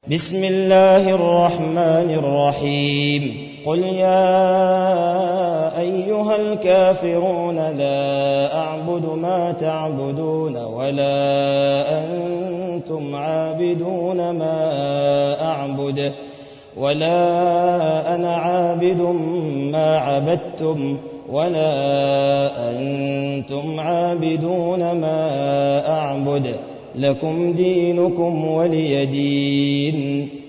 بسم الله الرحمن الرحيم قل يا أيها الكافرون لا أعبد ما تعبدون ولا أنتم عابدون ما أعبد ولا أنا عابد ما عبدتم ولا أنتم عابدون ما أعبد لكم دينكم ولي دين.